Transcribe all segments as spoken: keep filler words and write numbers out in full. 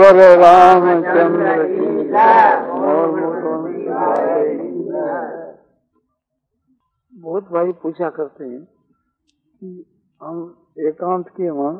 बोले रामचंद्र की जय। बहुत भाई पूछा करते हैं कि हम एकांत के वहाँ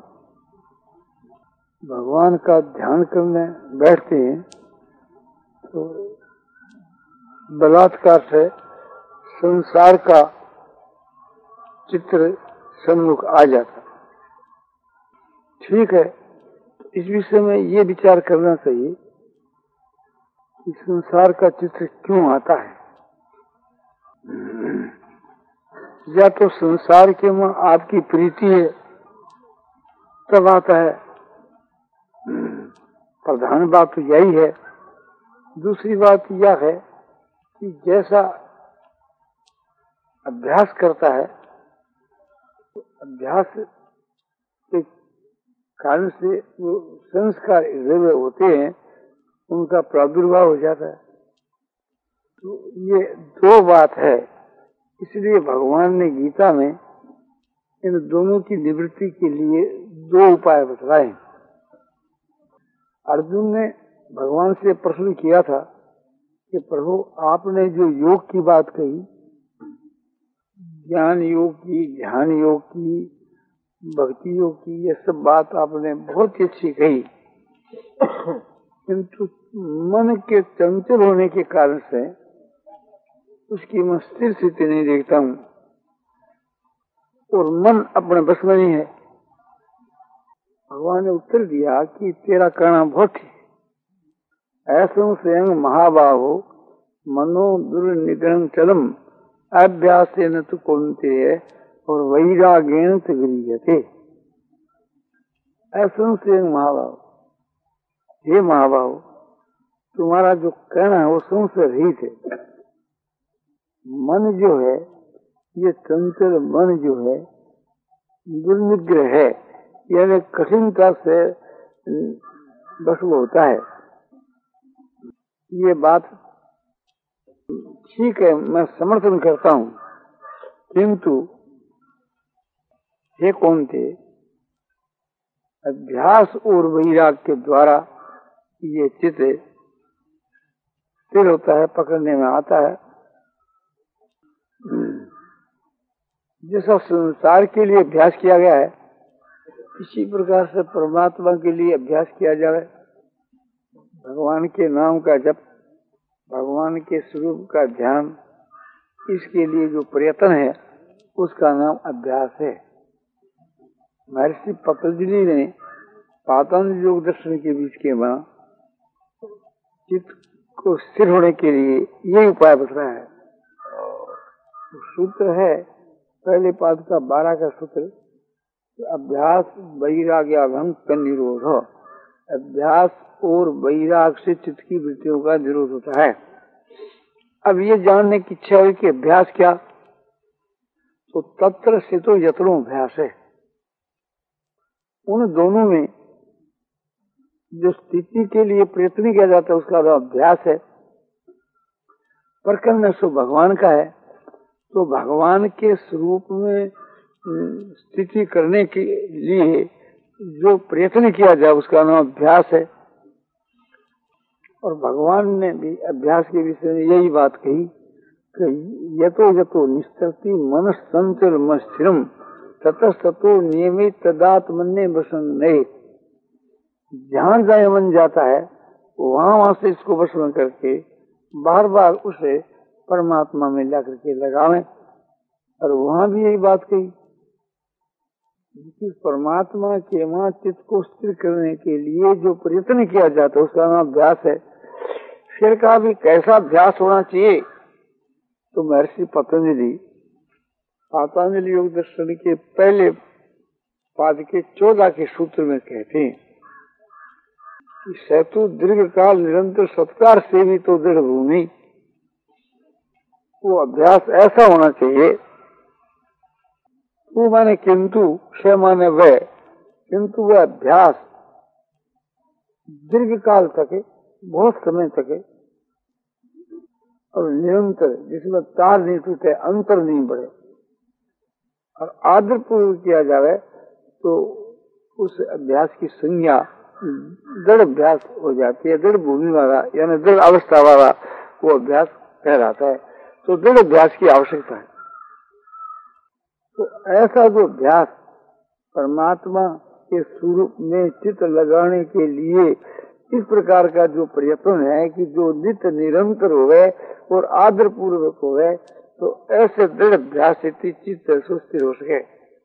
भगवान का ध्यान करने बैठते हैं तो बलात्कार से संसार का चित्र सम्मुख आ जाता। ठीक है, इस विषय में ये विचार करना चाहिए कि संसार का चित्र क्यों आता है। या तो संसार के में आपकी प्रीति है तब आता है, प्रधान बात तो यही है। दूसरी बात यह है कि जैसा अभ्यास करता है तो अभ्यास के कारण से वो संस्कार हृदय होते हैं, उनका प्रादुर्भाव हो जाता है। तो ये दो बात है, इसलिए भगवान ने गीता में इन दोनों की निवृत्ति के लिए दो उपाय बतलाए। अर्जुन ने भगवान से प्रश्न किया था कि प्रभु आपने जो योग की बात कही, ज्ञान योग की, ध्यान योग की, भक्ति योग की, ये सब बात आपने बहुत ही अच्छी कही, किंतु मन के चंचल होने के कारण से उसकी मैं स्थिर स्थिति नहीं देखता हूँ और मन अपने बस में नहीं है। भगवान ने उत्तर दिया कि तेरा कहना बहुत ही ऐसा स्वयं महाबाहो मनो दुर्निग्रह चलम अभ्यास न तो कौनते और वैराग्येन से गृह्यते। ऐसा स्वयं महाबाहो, हे महाबाहो, तुम्हारा जो कहना है वो संशय रहित है। मन जो है, ये चंचल मन जो है दुर्निग्रह है, यानी कठिनता से बस होता है। ये बात ठीक है, मैं समर्थन करता हूँ, किंतु ये कौन थे? अभ्यास और वैराग के द्वारा ये चित्त स्थिर होता है, पकड़ने में आता है। जैसा संसार के लिए अभ्यास किया गया है, इसी प्रकार से परमात्मा के लिए अभ्यास किया जाए। भगवान के नाम का जप, भगवान के स्वरूप का ध्यान, इसके लिए जो प्रयत्न है उसका नाम अभ्यास है। महर्षि पतंजलि ने पातंजलि योग दर्शन के बीच के बना चित्त को स्थिर होने के लिए यही उपाय बताया है। सूत्र है पहले पाद का बारह का सूत्र, अभ्यास वैराग्याभंग का निरोध। अभ्यास और वैराग से चित्त की वृत्तियों का निरोध होता है। अब ये जानने की इच्छा हुई कि अभ्यास क्या, तो तत्र से तो यत्नो अभ्यास है। उन दोनों में जो स्थिति के लिए प्रयत्न किया जाता है उसका जो अभ्यास है, प्रकरण सो भगवान का है। तो भगवान के स्वरूप में स्थिति करने के लिए जो प्रयत्न किया जाए उसका नाम अभ्यास है। और भगवान ने भी अभ्यास के विषय में यही बात कही कि यतो यतो निस्तरति मनः संचल मस्थिरम ततस्ततो नियमित तदात्मन्ये वसन्ने। जहाँ जहाँ मन जाता है वहाँ वहाँ से इसको वश में करके बार बार उसे परमात्मा में जाकर के लगावें। और वहाँ भी यही बात कही कि परमात्मा के वहाँ चित्त को स्थिर करने के लिए जो प्रयत्न किया जाता है उसका नाम अभ्यास है। फिर कहा भी कैसा अभ्यास होना चाहिए, तो महर्षि पतंजलि पातंजलि योग दर्शन के पहले पाद के चौदह के सूत्र में कहते हैं कि सैतु दीर्घ काल निरंतर सत्कार से भी तो दृढ़ भूमि। वो अभ्यास ऐसा होना चाहिए, तू माने किंतु, से माने वह, किंतु वह अभ्यास दीर्घ काल तक, बहुत समय तक और निरंतर, जिसमें तार नहीं टूटे, अंतर नहीं बढ़े और आदर पूर्वक किया जाए तो उस अभ्यास की संज्ञा दृढ़ अभ्यास हो जाती है। दृढ़ भूमि वाला यानी दृढ़ अवस्था वाला वो अभ्यास कहलाता है। तो दृढ़ अभ्यास की आवश्यकता है। तो ऐसा जो अभ्यास परमात्मा के स्वरूप में चित्त लगाने के लिए इस प्रकार का जो प्रयत्न है कि जो नित्य निरंतर हो गए और आदर पूर्वक हो गए, तो ऐसे दृढ़ अभ्यास से चित्त सुस्थिर हो सके।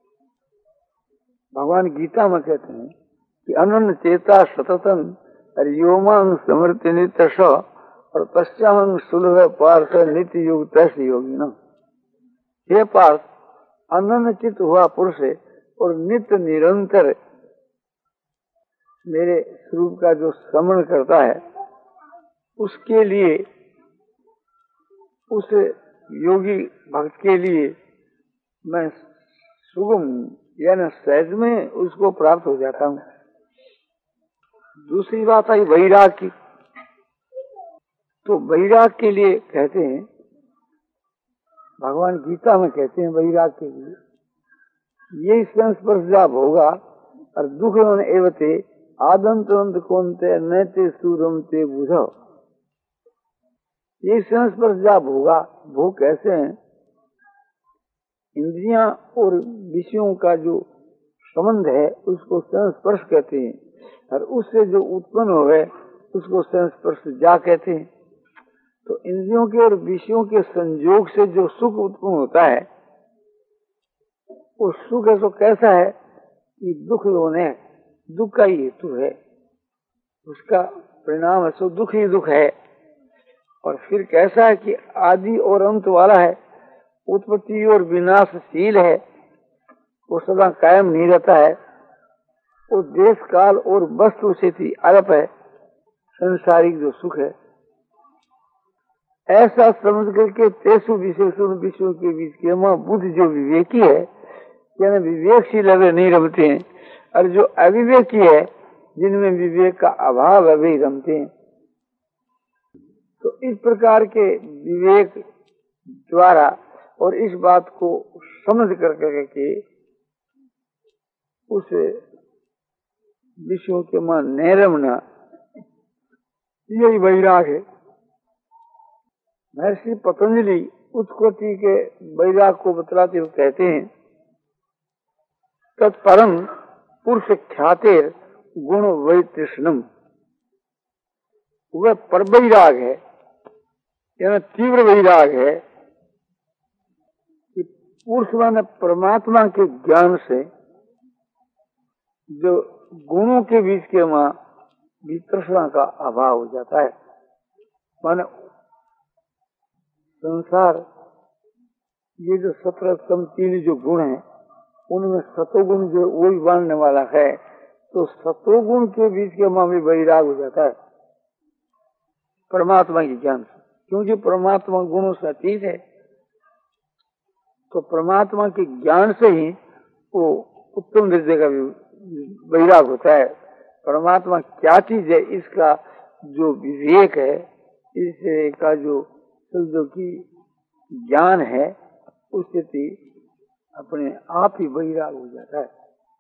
भगवान गीता में कहते हैं कि अनन्य चेता सततम हरिओमांग समृति नित्य स और पश्चांग सुलभ पार्थ नित्य योग तैस योगी न। हे पार्थ, अनन्य चित्त हुआ पुरुष है और नित्य निरंतर मेरे स्वरूप का जो स्मरण करता है, उसके लिए, उस योगी भक्त के लिए मैं सुगम यानी सहज में उसको प्राप्त हो जाता हूँ। दूसरी बात आई वैराग की। तो वैराग के लिए कहते हैं, भगवान गीता में कहते हैं वैराग के लिए ये संस्पर्श होगा और दुख एवते आदंत कौनते नैते सूरमते बुझो। ये संस्पर्श जाप होगा, वो कैसे हैं? इंद्रियां और विषयों का जो संबंध है उसको संस्पर्श कहते हैं, और उससे जो उत्पन्न हो गए उसको संस्पर्श जा कहते हैं। तो इंद्रियों के और विषयों के संयोग से जो सुख उत्पन्न होता है, वो सुख है तो कैसा है कि दुख होने दुख का ही हेतु है, उसका परिणाम है, सो दुख ही दुख है। और फिर कैसा है कि आदि और अंत वाला है, उत्पत्ति और विनाशशील है, वो सदा कायम नहीं रहता है, वो देश काल और वस्तु से थी अल्प है, संसारिक जो सुख है। ऐसा समझ करके तेसु विशेषण विषयों के बीच के मां बुद्ध जो विवेकी है, यानी विवेकशील लगे नहीं रमते हैं, और जो अविवेकी है जिनमें विवेक का अभाव है वही रमते हैं। तो इस प्रकार के विवेक द्वारा और इस बात को समझ कर करके उस विषयों के मन न रमना, यही वैराग है। महर्षि पतंजलि उत्कोटि के वैराग को बतलाते हुए कहते हैं, तत्परम पुरुष ख्याते गुण वैतृष्णम। वह पर वैराग है, यानी तीव्र वैराग है कि पुरुष माने परमात्मा के ज्ञान से जो गुणों के बीच के वहां वितृष्णा का अभाव हो जाता है। माने संसार ये जो सत्रह तीन जो गुण हैं, उनमें सतोगुण जो वही मानने वाला है, तो सतोगुण के बीच के वहां भी वैराग हो जाता है परमात्मा के ज्ञान से, क्योंकि परमात्मा गुणों से अतीत है। तो परमात्मा के ज्ञान से ही वो उत्तम दर्जे का वैराग होता है। परमात्मा क्या चीज है इसका जो विवेक है, इसका जो शब्दों की ज्ञान है, उससे अपने आप ही वैराग हो जाता है।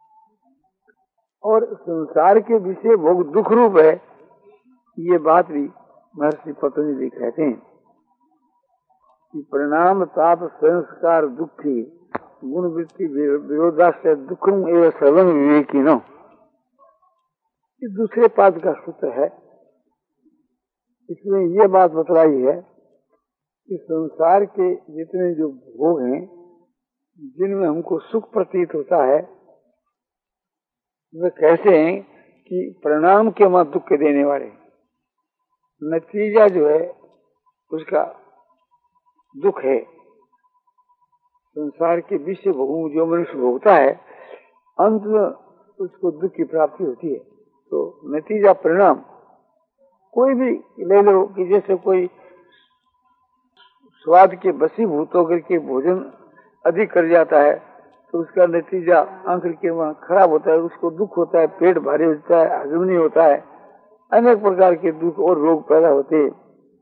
और संसार के विषय भोग दुख रूप है, ये बात भी महर्षि पतंजलि कहते हैं कि परिणाम ताप संस्कार दुखी गुण वृत्ति विरोधाश्रय दुखम एवं सर्वम विवेकी नो। इस दूसरे पाद का सूत्र है, इसमें यह बात बतलाई है कि संसार के जितने जो भोग हैं जिनमें हमको सुख प्रतीत होता है, वे कैसे हैं कि परिणाम के मत दुख के देने वाले, नतीजा जो है उसका दुख है। संसार के विषय भोगों जो मनुष्य भोगता है, अंत में उसको दुख की प्राप्ति होती है। तो नतीजा परिणाम कोई भी ले लो कि जैसे कोई स्वाद के वशीभूत होकर के भोजन अधिक कर जाता है, तो उसका नतीजा आंख के वहां खराब होता है, उसको दुख होता है, पेट भारी होता है, हजम नहीं होता है, अनेक प्रकार के दुख और रोग पैदा होते हैं।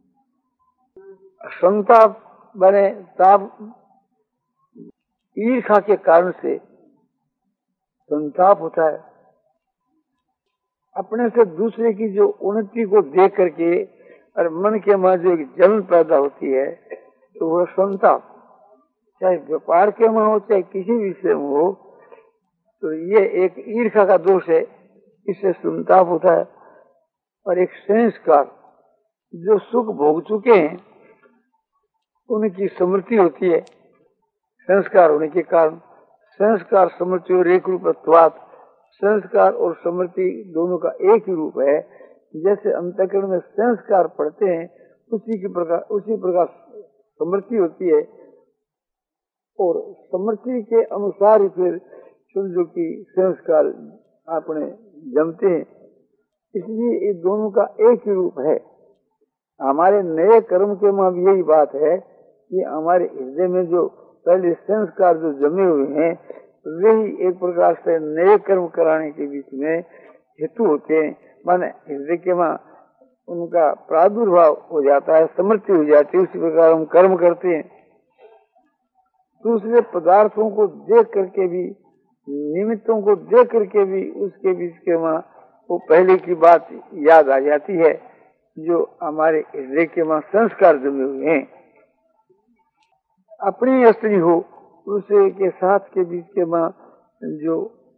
संताप बने ताप, ईर्ष्या के कारण से संताप होता है, अपने से दूसरे की जो उन्नति को देख करके और मन के में जो एक जलन पैदा होती है, तो वह संताप, चाहे व्यापार के में हो चाहे किसी विषय में हो, तो ये एक ईर्ष्या का दोष है, इससे संताप होता है। और एक संस्कार, जो सुख भोग चुके हैं उनकी स्मृति होती है, संस्कार होने के कारण। संस्कार स्मृति और एक रूपत्वात्, संस्कार और स्मृति दोनों का एक ही रूप है। जैसे अंतःकरण में संस्कार पढ़ते हैं उसी की प्रकार उसी प्रकार स्मृति होती है, और स्मृति के अनुसार ही फिर समझो कि संस्कार अपने जमते हैं। इसलिए ये दोनों का एक ही रूप है। हमारे नए कर्म के में भी यही बात है कि हमारे हृदय में जो पहले संस्कार जो जमे हुए हैं, वही एक प्रकार से नए कर्म कराने के बीच में हेतु होते हैं। माने हृदय के में उनका प्रादुर्भाव हो जाता है, समृद्धि हो जाती है, उसी प्रकार हम कर्म करते हैं। दूसरे पदार्थों को देख करके भी, निमित्तों को देख करके भी उसके बीच के में वो पहले की बात याद आ जाती है, जो हमारे हृदय के में संस्कार जमे हुए हैं। अपनी स्त्री हो, दूसरे के साथ के बीच के में जो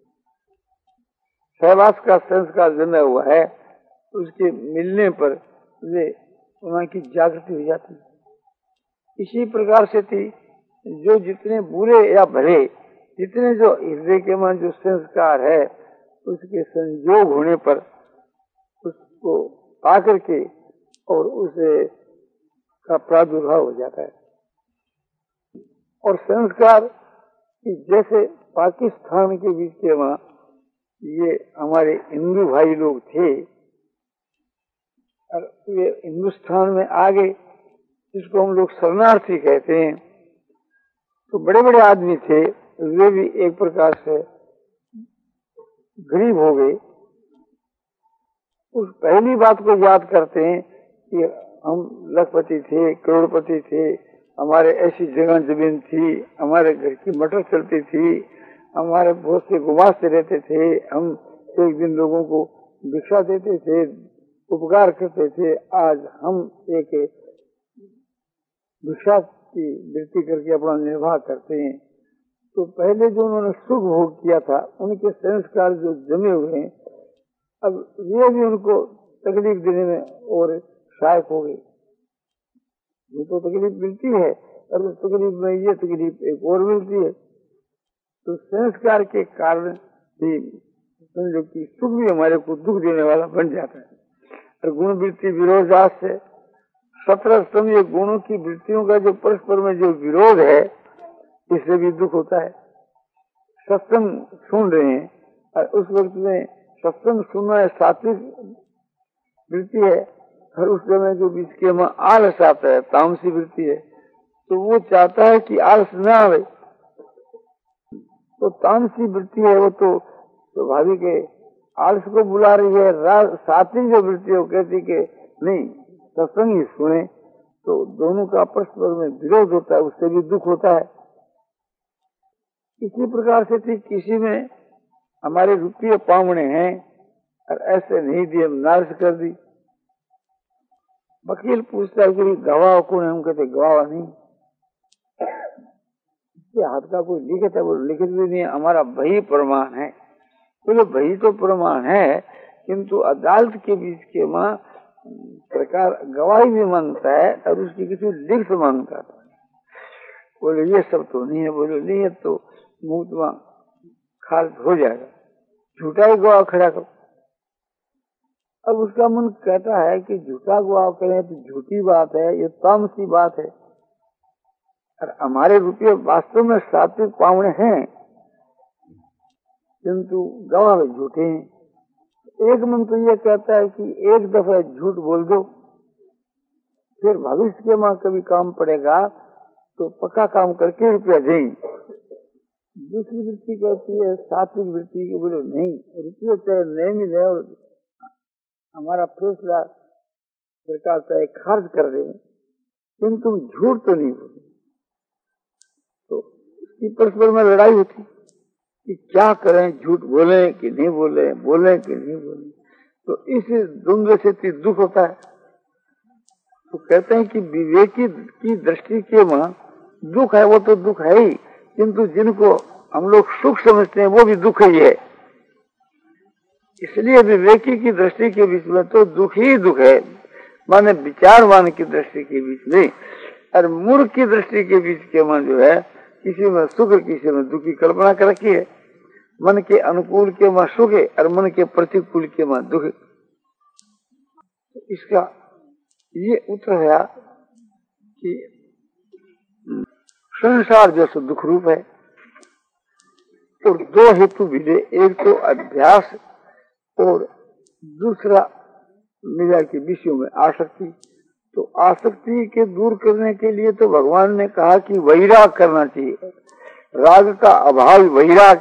सहवास का संस्कार जमा हुआ है, उसके मिलने पर वे वहाँ की जागृति हो जाती है। इसी प्रकार से थी जो जितने बुरे या भले, जितने जो हृदय के में जो संस्कार है, उसके संयोग होने पर उसको पाकर के और उसे का प्रादुर्भाव हो जाता है। और संस्कार जैसे पाकिस्तान के बीच के वहाँ ये हमारे हिंदू भाई लोग थे, और ये हिंदुस्तान में आ गए, जिसको हम लोग शरणार्थी कहते हैं। तो बड़े बड़े आदमी थे, वे भी एक प्रकार से गरीब हो गए। उस पहली बात को याद करते हैं कि हम लखपति थे, करोड़पति थे, हमारे ऐसी जगह जमीन थी, हमारे घर की मटर चलती थी, हमारे बहुत से गुमास्ते रहते थे, हम एक दिन लोगों को भिक्षा देते थे, उपकार करते थे। आज हम एक भिक्षा की वृत्ति करके अपना निर्वाह करते हैं। तो पहले जो उन्होंने सुख भोग किया था, उनके संस्कार जो जमे हुए हैं, अब वे भी उनको तकलीफ देने में और सहायक हो गई। ये तो तकलीफ मिलती है, और उस तकलीफ में ये तकलीफ एक और मिलती है। तो संस्कार के कारण भी समझो कि सुख भी हमारे को दुख देने वाला बन जाता है। और गुण वृत्ति विरोधास से सत्रह स्तंभ गुणों की वृत्तियों का जो परस्पर में जो विरोध है, इससे भी दुख होता है। सत्संग सुन रहे हैं और उस वक्त में सत्संग सुनना है, सात्विक वृत्ति है, और उस समय जो बीच के में आलस आता है, तामसी वृत्ति है, तो वो चाहता है कि आलस न आवे। तो तामसी वृत्ति है वो तो स्वाभाविक है, आलस को बुला रही है। सात्विक जो वृत्ति है वो कहती कि नहीं, सत्संग ही सुने। तो दोनों का परस्पर में विरोध होता है, उससे भी दुख होता है। इसी प्रकार से थी, किसी में हमारे रुपये पावने हैं और ऐसे नहीं दिए, नाराज कर दी। वकील पूछता है कि गवाह कौन है? हम कहते गवाह नहीं, इसके हाथ का कोई लिखित है? वो लिखित भी नहीं है, हमारा वही प्रमाण है। बोले वही तो प्रमाण है, किंतु अदालत के बीच के मां सरकार गवाही भी मांगता है और उसकी किसी लिखित मांगता है। बोले ये सब तो नहीं है। बोले नहीं है तो मुकदमा खारिज हो जाएगा, झूठा ही गवाह खड़ा करो। अब उसका मन कहता है कि झूठा गवाह करें तो झूठी बात है, ये तामसी बात है। और हमारे रुपये वास्तव में सात्विक पावने हैं, किंतु गवाह झूठे हैं। एक मन तो ये कहता है कि एक दफा झूठ बोल दो, फिर भविष्य के मां कभी काम पड़ेगा तो पक्का काम करके रुपया देंगे। दूसरी वृत्ति कहती है, सात्विक वृत्ति के बोले नहीं, रुपये चाहे नहीं मिले और हमारा फैसला सरकार चाहे खर्च कर दे, किंतु झूठ तो नहीं बोले। तो इसकी परस्पर में लड़ाई होती कि क्या करें, झूठ बोले कि नहीं बोले, बोले कि नहीं बोले। तो इस द्वंद्व से दुख होता है। तो कहते हैं कि विवेकी की दृष्टि के वहां दुख है, वो तो दुख है ही, किंतु जिनको हम लोग सुख समझते हैं वो भी दुख ही है। इसलिए विवेकी की दृष्टि के बीच में तो दुख ही दुख है, माने विचारवान की दृष्टि के बीच में। और मूर्ख की दृष्टि के बीच के मन जो है, किसी में सुख किसी में दुख की कल्पना कर रखी है। मन के अनुकूल के वहां सुख है और मन के प्रतिकूल के वहां दुख है। इसका ये उत्तर है कि संसार जैसे दुख रूप है। तो दो हेतु मिले, एक तो अभ्यास और दूसरा मिला के विषयों में आसक्ति। तो आसक्ति के दूर करने के लिए तो भगवान ने कहा कि वैराग करना चाहिए, राग का अभाव वैराग।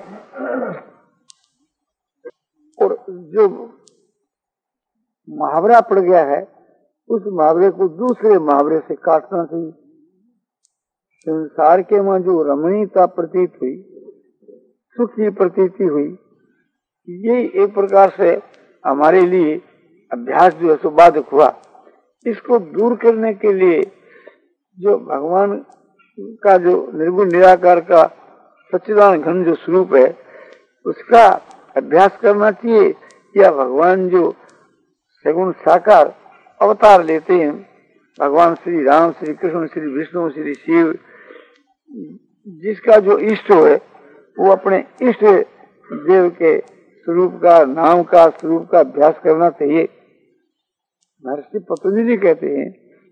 और जो मुहावरा पड़ गया है उस मुहावरे को दूसरे मुहावरे से काटना चाहिए। संसार के में जो रमणीयता प्रतीत हुई, सुखी प्रतीति हुई, ये एक प्रकार से हमारे लिए अभ्यास जो है सो बाधक हुआ। इसको दूर करने के लिए जो भगवान का जो निर्गुण निराकार का सच्चिदानंद घन जो स्वरूप है उसका अभ्यास करना चाहिए, या भगवान जो सगुण साकार अवतार लेते हैं, भगवान श्री राम, श्री कृष्ण, श्री विष्णु, श्री शिव, जिसका जो इष्ट है वो अपने इष्ट देव के स्वरूप का, नाम का, स्वरूप का अभ्यास करना चाहिए। महर्षि पतंजलि कहते हैं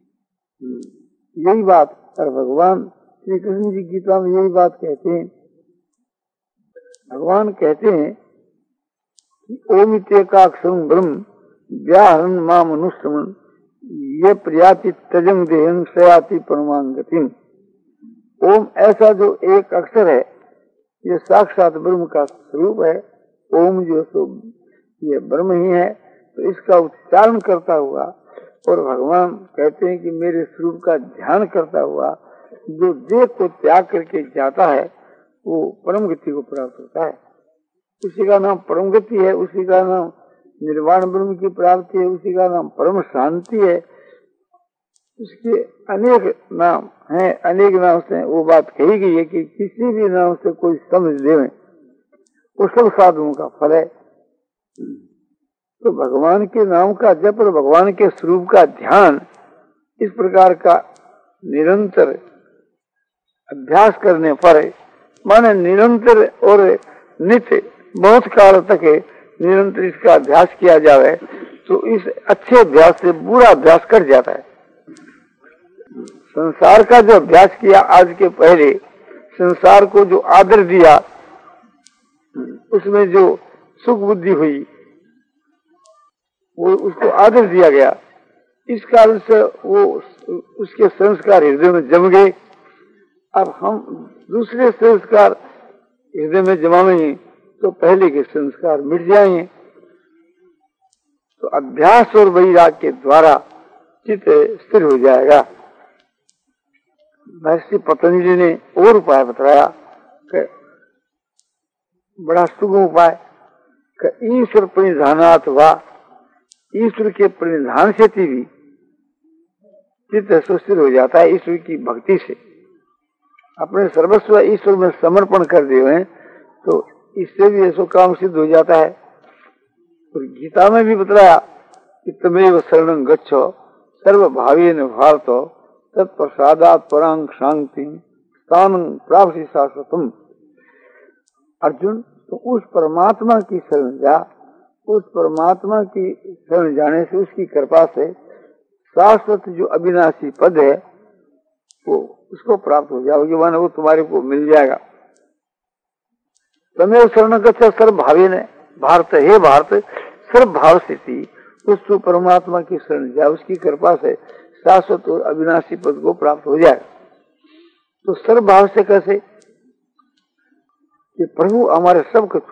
यही बात, और भगवान श्री कृष्ण जी गीता में यही बात कहते हैं। भगवान कहते हैं कि ओम इत्येकाक्षरं ब्रह्म व्याहरण माम अनुष्टमन ये प्रयाति तजंग देहन सयाति परमांगतिम। ओम ऐसा जो एक अक्षर है, ये साक्षात ब्रह्म का स्वरूप है। ओम जो सो ये ब्रह्म ही है। तो इसका उच्चारण करता हुआ, और भगवान कहते हैं कि मेरे स्वरूप का ध्यान करता हुआ जो देह को त्याग करके जाता है वो परम गति को प्राप्त होता है। उसी का नाम परम गति है, उसी का नाम निर्वाण ब्रह्म की प्राप्ति है, उसी का नाम परम शांति है। उसके अनेक नाम हैं, अनेक नाम से वो बात कही गई है कि किसी भी नाम से कोई समझ ले वो सब साधुओं का फल है। तो भगवान के नाम का जप और भगवान के स्वरूप का ध्यान इस प्रकार का निरंतर अभ्यास करने पर, माने निरंतर और नित्य बहुत काल तक निरंतर इसका अभ्यास किया जाए तो इस अच्छे अभ्यास से बुरा अभ्यास कर जाता है। संसार का जो अभ्यास किया आज के पहले, संसार को जो आदर दिया, उसमें जो सुख बुद्धि हुई वो उसको आदर दिया गया, इस कारण से वो उसके संस्कार हृदय में जम गए। अब हम दूसरे संस्कार हृदय में जमाएंगे तो पहले के संस्कार मिट जाएंगे। तो अभ्यास और वैराग के द्वारा चित्त स्थिर हो जाएगा। महर्षि पतंजलि ने और उपाय बताया कि बड़ा सुगम उपाय, ईश्वर परिधानात् वा, ईश्वर के परिधान से भी चित्त स्थिर हो जाता है। ईश्वर की भक्ति से अपने सर्वस्व ईश्वर में समर्पण कर दिए तो इससे भी ऐसा काम सिद्ध हो जाता है। और गीता में भी बतलाया कि तमेव शरणं गच्छो सर्वभावेन भारतो तत्प्रसादात् परां शांति स्थानं प्राप्ति शाश्वतम्। अर्जुन, तो उस परमात्मा की शरण जा, उस परमात्मा की शरण जाने से, उसकी कृपा से शाश्वत जो अविनाशी पद है वो उसको प्राप्त हो जाओगे, माने वो तुम्हारे को मिल जाएगा। तमेव शरण गच्छो सर्वभावेन भारत, हे भारत सर्व भाव स्थिति, उस परमात्मा की शरण जा, उसकी कृपा से शाश्वत और अविनाशी पद को प्राप्त हो जाएगा। तो सर्व भाव से कैसे कि प्रभु हमारे सब कुछ,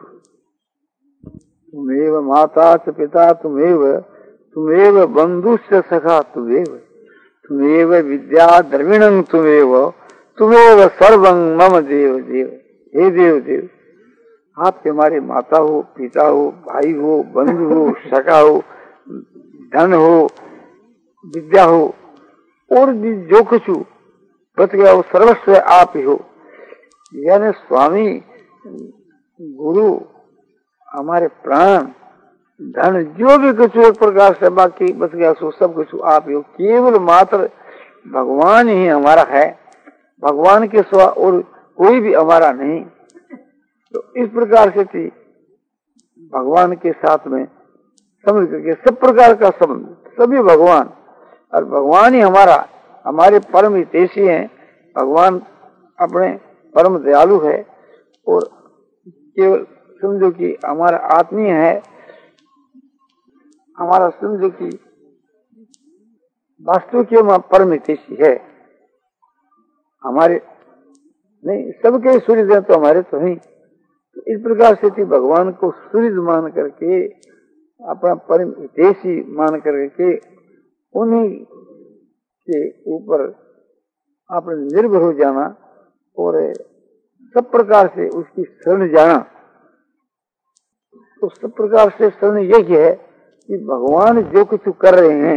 तुमेव माता च पिता तुमेव, तुमेव बंधुश्च सखा तुमेव, तुमेव विद्या द्रविणं तुमेव, तुमेव सर्वं मम देव देव। हे देव देव, आप हमारे माता हो, पिता हो, भाई हो, बंधु हो, सखा हो, धन हो, विद्या हो, और भी जो कुछ बच गया वो सर्वस्व आप ही हो। यानी स्वामी, गुरु, हमारे प्राण, धन, जो भी कुछ एक प्रकार से बाकी बच गया सो सब कुछ आप ही हो। केवल मात्र भगवान ही हमारा है, भगवान के सिवा और कोई भी हमारा नहीं। तो इस प्रकार से थी भगवान के साथ में समझ करके सब प्रकार का संबंध, सभी भगवान, और भगवान ही हमारा, हमारे परम हितैषी हैं। भगवान अपने परम दयालु है और केवल समझो कि हमारा आत्मीय है, हमारा समझो कि वास्तु के परम हितैषी है। हमारे नहीं, सबके सूर्य हैं तो हमारे तो नहीं। तो इस प्रकार से थी भगवान को सूर्य मान करके, अपना परम हितैषी मान करके उन्हीं के ऊपर आपने निर्भर हो जाना और सब प्रकार से उसकी शरण जाना। तो सब प्रकार से शरण यही है कि भगवान जो कुछ कर रहे हैं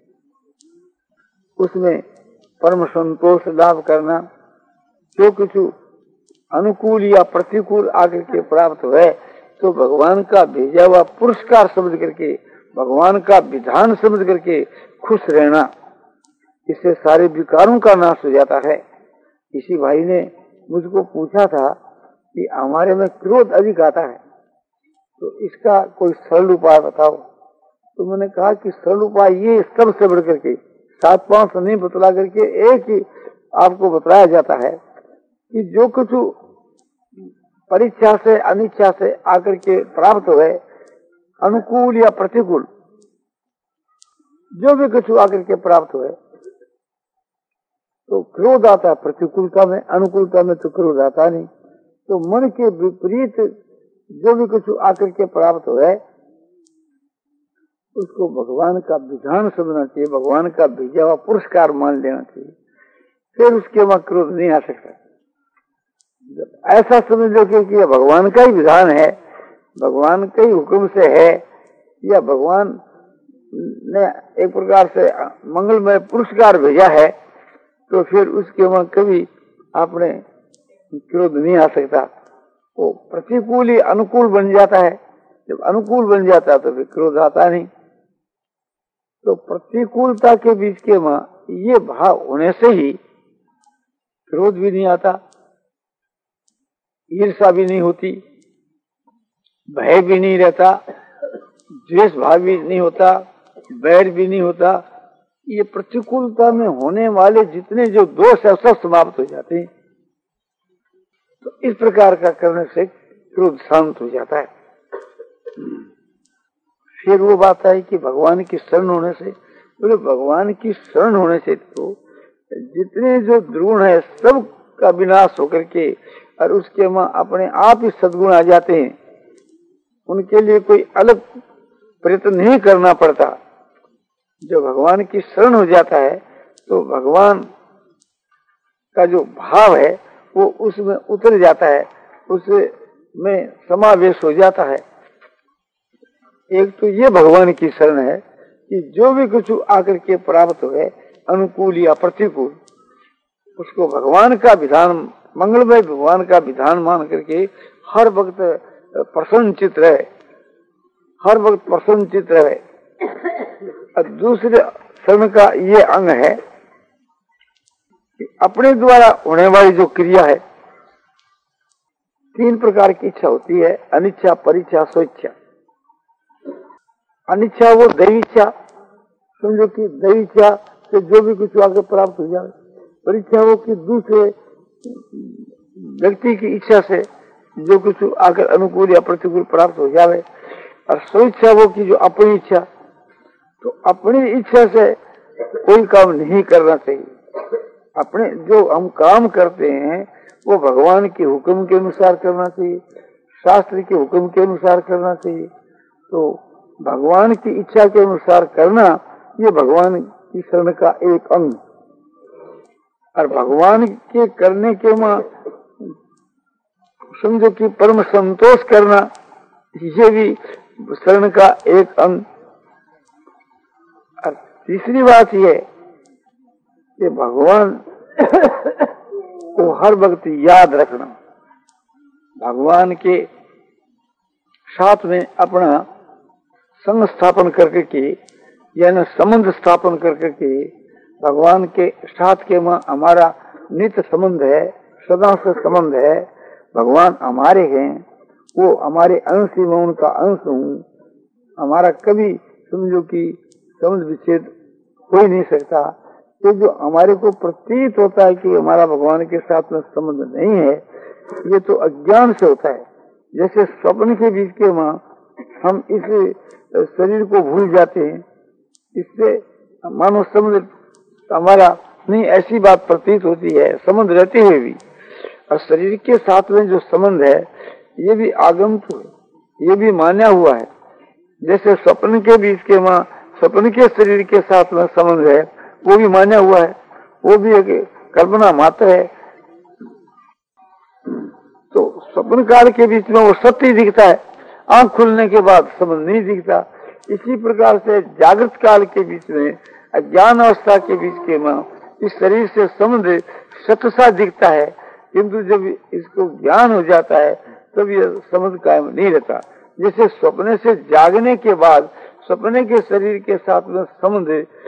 उसमें परम संतोष लाभ करना, जो कुछ अनुकूल या प्रतिकूल आकर के प्राप्त हुए तो भगवान का भेजा हुआ पुरस्कार समझ करके, भगवान का विधान समझ करके खुश रहना। इससे सारे विकारों का नाश हो जाता है। किसी भाई ने मुझको पूछा था कि हमारे में क्रोध अधिक आता है, तो इसका कोई सरल उपाय बताओ। तो मैंने कहा कि सरल उपाय ये सबसे बढ़ करके सात पांच नहीं बतला करके एक ही आपको बताया जाता है कि जो कुछ परीक्षा से अनिच्छा से आकर के प्राप्त हुए, अनुकूल या प्रतिकूल जो भी कुछ आकर के प्राप्त हुए, तो क्रोध आता है प्रतिकूलता में, अनुकूलता में तो क्रोध आता नहीं। तो मन के विपरीत जो भी कुछ आकर के प्राप्त हुए उसको भगवान का विधान समझना चाहिए, भगवान का भेजा हुआ पुरस्कार मान लेना चाहिए, फिर उसके वहां क्रोध नहीं आ सकता। जब ऐसा समझ लो कि यह भगवान का ही विधान है, भगवान के ही हुक्म से है, या भगवान ने एक प्रकार से मंगलमय पुरस्कार भेजा है, तो फिर उसके वहां कभी आपने क्रोध नहीं आ सकता। वो प्रतिकूल ही अनुकूल बन जाता है, जब अनुकूल बन जाता है तो फिर क्रोध आता नहीं। तो प्रतिकूलता के बीच के वहां ये भाव होने से ही क्रोध भी नहीं आता, ईर्ष्या भी नहीं होती, भय भी नहीं रहता, द्वेष भाव भी नहीं होता, बैर भी नहीं होता। ये प्रतिकूलता में होने वाले जितने जो दोष है सब समाप्त हो जाते हैं। तो इस प्रकार का करने से क्रोध शांत हो जाता है। फिर वो बात है कि भगवान की शरण होने से, बोले भगवान की शरण होने से तो जितने जो द्रोण है सब का विनाश होकर के और उसके वहां अपने आप ही सद्गुण आ जाते हैं। उनके लिए कोई अलग प्रयत्न नहीं करना पड़ता। जो भगवान की शरण हो जाता है तो भगवान का जो भाव है वो उसमें उतर जाता है, उसमें समावेश हो जाता है। एक तो ये भगवान की शरण है कि जो भी कुछ आकर के प्राप्त हुए, अनुकूल या प्रतिकूल, उसको भगवान का विधान, मंगलमय भगवान का विधान मान करके हर वक्त प्रसन्नचित रहे, हर वक्त प्रसन्नचित रहे। और दूसरे शरण का ये अंग है कि अपने द्वारा होने वाली जो क्रिया है, तीन प्रकार की इच्छा होती है, अनिच्छा, परीक्षा, स्वेच्छा। अनिच्छा वो दैवी इच्छा, समझो कि दैवी इच्छा से जो भी कुछ आगे प्राप्त हो जाए। परीक्षा वो कि दूसरे व्यक्ति की इच्छा से जो कुछ आकर अनुकूल या प्रतिकूल प्राप्त हो जाए। और स्वेच्छा वो की जो अपनी इच्छा, तो अपनी इच्छा से कोई काम नहीं करना चाहिए। अपने जो हम काम करते हैं वो भगवान के हुक्म के अनुसार करना चाहिए, शास्त्र के हुक्म के अनुसार करना चाहिए। तो भगवान की इच्छा के अनुसार करना ये भगवान की शरण का एक अंग। और भगवान के करने के वहां समझो कि परम संतोष करना, ये भी शरण का एक अंग। और तीसरी बात यह कि भगवान को हर वक्त याद रखना, भगवान के साथ में अपना संग स्थापन करके के, यानी संबंध स्थापन करके के, भगवान के साथ के में हमारा नित्य संबंध है, सदा से संबंध है। भगवान हमारे हैं, वो हमारे अंश ही, मैं उनका अंश हूँ। हमारा कभी समझो कि संबंध विच्छेद हो ही नहीं सकता। तो जो हमारे को प्रतीत होता है कि हमारा भगवान के साथ में संबंध नहीं है, ये तो अज्ञान से होता है। जैसे स्वप्न के बीच के मां हम इस शरीर को भूल जाते हैं, इससे मानो संबंध हमारा नहीं, ऐसी बात प्रतीत होती है संबंध रहते हुए भी। और शरीर के साथ में जो संबंध है ये भी आगंतुक है, ये भी मान्या हुआ है। जैसे स्वप्न के बीच के मां स्वप्न के शरीर के साथ में संबंध है, वो भी मान्या हुआ है, वो भी एक कल्पना मात्र है। तो स्वप्न काल के बीच में वो सत्य दिखता है, आंख खुलने के बाद संबंध नहीं दिखता। इसी प्रकार से जागृत काल के बीच में, अज्ञान अवस्था के बीच के मां इस शरीर से संबंध सत्य सा दिखता है, किंतु जब इसको ज्ञान हो जाता है तब ये संबंध कायम नहीं रहता। जैसे स्वप्न से जागने के बाद सपने के शरीर के साथ में संबंध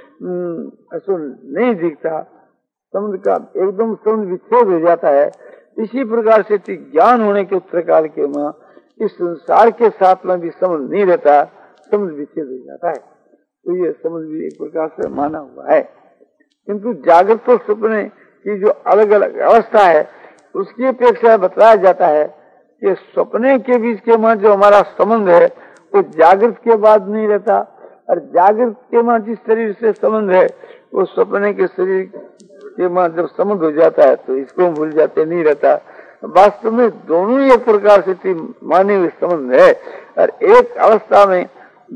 ऐसा नहीं दिखता, संबंध का एकदम संबंध विच्छेद हो जाता है। इसी प्रकार से ज्ञान होने के उत्तर काल के मां इस संसार के साथ में भी संबंध नहीं रहता, संबंध विच्छेद हो जाता है। तो ये संबंध भी एक प्रकार से माना हुआ है। किंतु जागृत और सपने की जो अलग अलग अवस्था है उसकी अपेक्षा बताया जाता है कि सपने के बीच के मां जो हमारा संबंध है वो जागृत के बाद नहीं रहता, और जागृत के मां जिस शरीर से संबंध है वो सपने के शरीर के मां जब संबंध हो जाता है तो इसको भूल जाते नहीं रहता। वास्तव में दोनों ही एक प्रकार से माने हुए संबंध है, और एक अवस्था में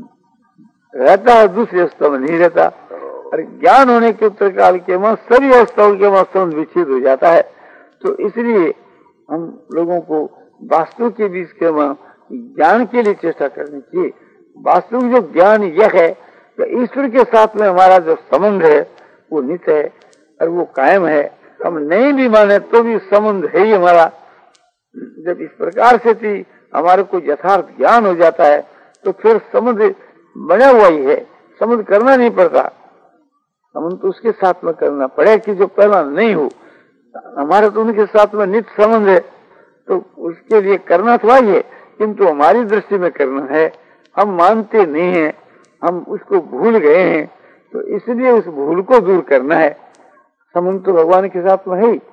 रहता है, दूसरी अवस्था में नहीं रहता। और ज्ञान होने के उत्तर काल के मां सभी अवस्थाओं के मां संबंध विच्छेद हो जाता है। तो इसलिए हम लोगों को वास्तु के बीच के मां ज्ञान के लिए चेष्टा करनी चाहिए। वास्तविक जो ज्ञान यह है कि ईश्वर के साथ में हमारा जो संबंध है वो नित्य है और वो कायम है। हम नहीं भी माने तो भी संबंध है ही हमारा। जब इस प्रकार से थी हमारे को यथार्थ ज्ञान हो जाता है तो फिर संबंध बना हुआ ही है, संबंध करना नहीं पड़ता। संबंध तो उसके साथ में करना पड़े कि जो पहला नहीं हो। हमारे तो उनके साथ में नित्य संबंध है, तो उसके लिए करना तो ही है, किंतु हमारी दृष्टि में करना है। हम मानते नहीं हैं, हम उसको भूल गए हैं, तो इसलिए उस भूल को दूर करना है। संबंध तो भगवान के साथ में है ही।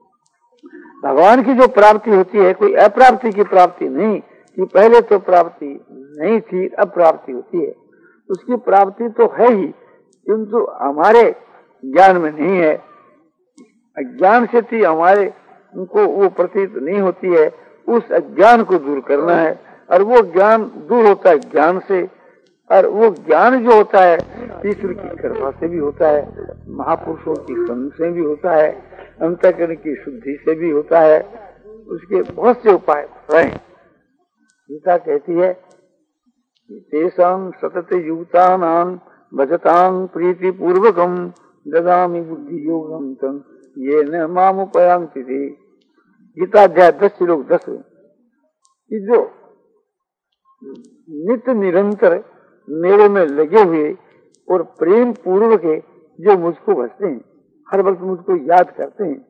भगवान की जो प्राप्ति होती है कोई अप्राप्ति की प्राप्ति नहीं कि पहले तो प्राप्ति नहीं थी अब प्राप्ति होती है। उसकी प्राप्ति तो है ही, किंतु हमारे ज्ञान में नहीं है। अज्ञान से थी हमारे उनको वो प्रतीत नहीं होती है। उस अज्ञान को दूर करना है, और वो ज्ञान दूर होता है ज्ञान से। और वो ज्ञान जो होता है ईश्वर की कृपा से भी होता है, महापुरुषों की संग से भी होता है, अंतःकरण की शुद्धि से भी होता है। उसके बहुत से उपाय हैं। गीता कहती है तेषां सतत युक्तानां भजतां प्रीति पूर्वकं ददामि बुद्धि योगं तं येन मामुपयान्ति ते। गीता अध्याय दस श्लोक दस। कि जो नित्य निरंतर मेरे में लगे हुए और प्रेम पूर्वक है, जो मुझको भजते हैं, हर वक्त मुझको याद करते हैं,